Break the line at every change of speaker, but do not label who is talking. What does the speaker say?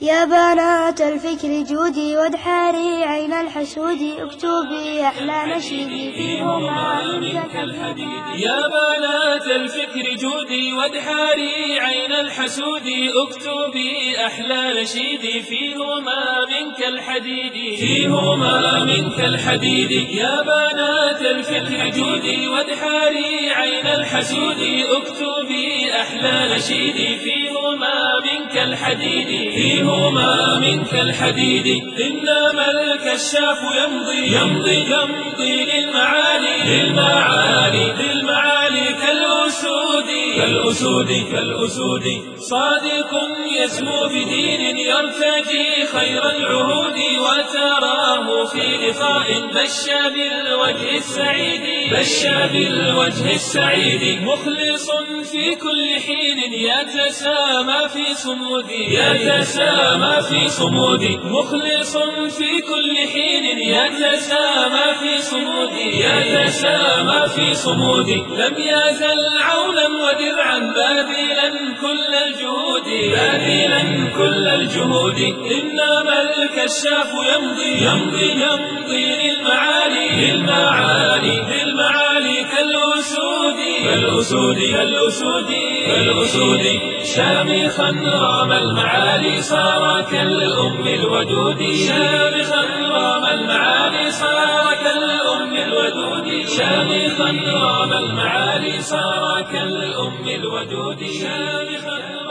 يا بنات الفكر جودي وادحري عين الحسود اكتبي أحلى نشيدي فيهما منك الحديد.
يا بنات الفكر جودي وادحري عين الحسود اكتبي أحلى نشيدي فيهما منك الحديد. فيهما منك الحديد. يا بنات الفكر جودي وادحري عين الحسود اكتبي أحلى نشيدي فيهما منك الحديد. فيهما منك الحديد. إنما الكشاف يمضي يمضي يمضي للمعالي كالأسود كالأسود صادق يسمو بدين يرتجي خير العهود وتراه في لقاء بش بالوجه السعيد مخلص في كل حين يتسامى في صمود مخلص في كل حين يتسامى في صمود لم يزل عونا ودرعا باذلا كل الجهود إنما الكشاف يمضي للمعالي كالأسود شامخا رام المعالي صار كالأم الودود شامخا رام المعالي صار كالأم الودود شامخا رام المعالي صار كالأم الودود شامخا